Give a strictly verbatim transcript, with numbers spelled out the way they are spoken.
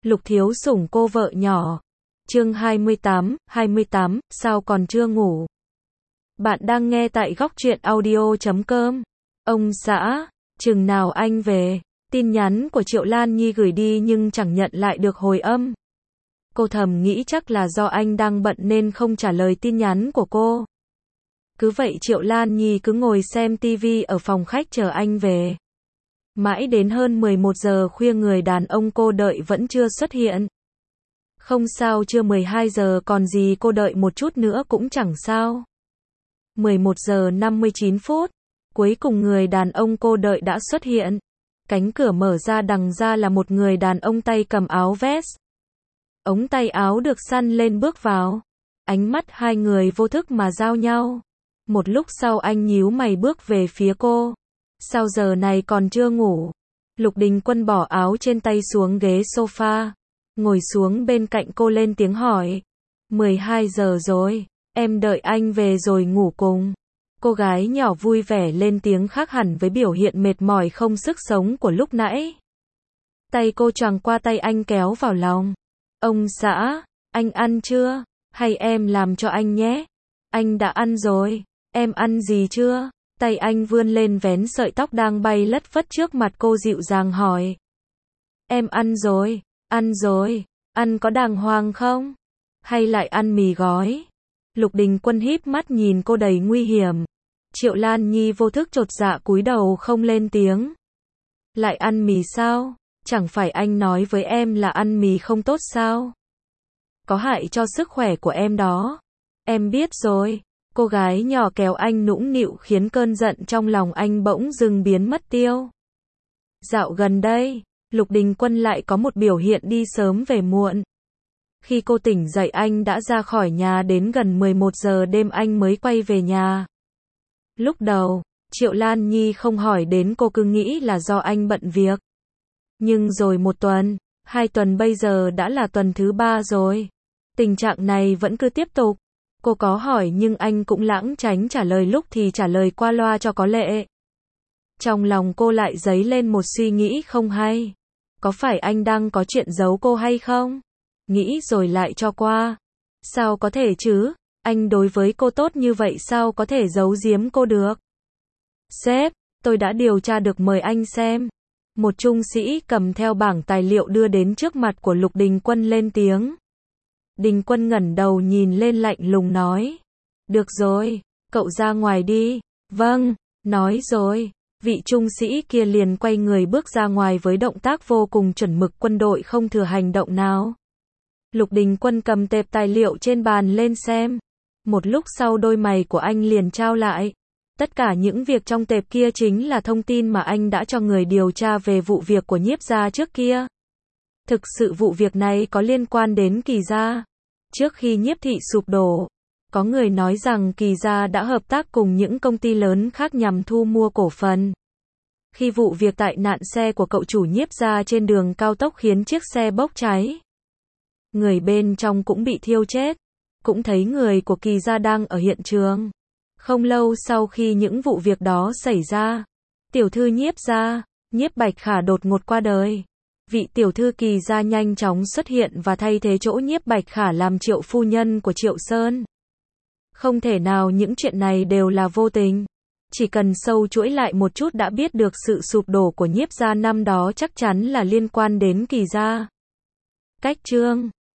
Lục Thiếu Sủng cô vợ nhỏ. Chương hai mươi tám, hai mươi tám, sao còn chưa ngủ? Bạn đang nghe tại góc truyện audio chấm com. Ông xã, chừng nào anh về? Tin nhắn của Triệu Lan Nhi gửi đi nhưng chẳng nhận lại được hồi âm. Cô thầm nghĩ chắc là do anh đang bận nên không trả lời tin nhắn của cô. Cứ vậy Triệu Lan Nhi cứ ngồi xem tivi ở phòng khách chờ anh về. Mãi đến hơn mười một giờ khuya người đàn ông cô đợi vẫn chưa xuất hiện. Không sao, chưa mười hai giờ còn gì, cô đợi một chút nữa cũng chẳng sao. mười một giờ năm mươi chín phút, cuối cùng người đàn ông cô đợi đã xuất hiện. Cánh cửa mở ra, đằng ra là một người đàn ông tay cầm áo vest. Ống tay áo được săn lên bước vào. Ánh mắt hai người vô thức mà giao nhau. Một lúc sau anh nhíu mày bước về phía cô. Sao giờ này còn chưa ngủ? Lục Đình Quân bỏ áo trên tay xuống ghế sofa, ngồi xuống bên cạnh cô lên tiếng hỏi. mười hai giờ rồi, em đợi anh về rồi ngủ cùng. Cô gái nhỏ vui vẻ lên tiếng, khác hẳn với biểu hiện mệt mỏi không sức sống của lúc nãy. Tay cô choàng qua tay anh kéo vào lòng. Ông xã, anh ăn chưa? Hay em làm cho anh nhé? Anh đã ăn rồi. Em ăn gì chưa? Tay anh vươn lên vén sợi tóc đang bay lất phất trước mặt cô, dịu dàng hỏi. Em ăn rồi, ăn rồi, ăn có đàng hoàng không? Hay lại ăn mì gói? Lục Đình Quân híp mắt nhìn cô đầy nguy hiểm. Triệu Lan Nhi vô thức chột dạ cúi đầu không lên tiếng. Lại ăn mì sao? Chẳng phải anh nói với em là ăn mì không tốt sao? Có hại cho sức khỏe của em đó. Em biết rồi. Cô gái nhỏ kéo anh nũng nịu khiến cơn giận trong lòng anh bỗng dưng biến mất tiêu. Dạo gần đây, Lục Đình Quân lại có một biểu hiện đi sớm về muộn. Khi cô tỉnh dậy anh đã ra khỏi nhà, đến gần mười một giờ đêm anh mới quay về nhà. Lúc đầu, Triệu Lan Nhi không hỏi đến, cô cứ nghĩ là do anh bận việc. Nhưng rồi một tuần, hai tuần, bây giờ đã là tuần thứ ba rồi. Tình trạng này vẫn cứ tiếp tục. Cô có hỏi nhưng anh cũng lảng tránh trả lời, lúc thì trả lời qua loa cho có lệ. Trong lòng cô lại dấy lên một suy nghĩ không hay. Có phải anh đang có chuyện giấu cô hay không? Nghĩ rồi lại cho qua. Sao có thể chứ? Anh đối với cô tốt như vậy sao có thể giấu giếm cô được? Sếp, tôi đã điều tra được, mời anh xem. Một trung sĩ cầm theo bảng tài liệu đưa đến trước mặt của Lục Đình Quân lên tiếng. Đình Quân ngẩng đầu nhìn lên lạnh lùng nói. Được rồi, cậu ra ngoài đi. Vâng, nói rồi. Vị trung sĩ kia liền quay người bước ra ngoài với động tác vô cùng chuẩn mực quân đội, không thừa hành động nào. Lục Đình Quân cầm tệp tài liệu trên bàn lên xem. Một lúc sau đôi mày của anh liền trao lại. Tất cả những việc trong tệp kia chính là thông tin mà anh đã cho người điều tra về vụ việc của Nhiếp gia trước kia. Thực sự vụ việc này có liên quan đến Kỳ gia. Trước khi Nhiếp thị sụp đổ, có người nói rằng Kỳ gia đã hợp tác cùng những công ty lớn khác nhằm thu mua cổ phần. Khi vụ việc tai nạn xe của cậu chủ Nhiếp gia trên đường cao tốc khiến chiếc xe bốc cháy, người bên trong cũng bị thiêu chết. Cũng thấy người của Kỳ gia đang ở hiện trường. Không lâu sau khi những vụ việc đó xảy ra, tiểu thư Nhiếp gia, Nhiếp Bạch Khả đột ngột qua đời. Vị tiểu thư Kỳ gia nhanh chóng xuất hiện và thay thế chỗ Nhiếp Bạch Khả làm Triệu phu nhân của Triệu Sơn. Không thể nào những chuyện này đều là vô tình. Chỉ cần sâu chuỗi lại một chút đã biết được sự sụp đổ của Nhiếp gia năm đó chắc chắn là liên quan đến Kỳ gia. Cách chương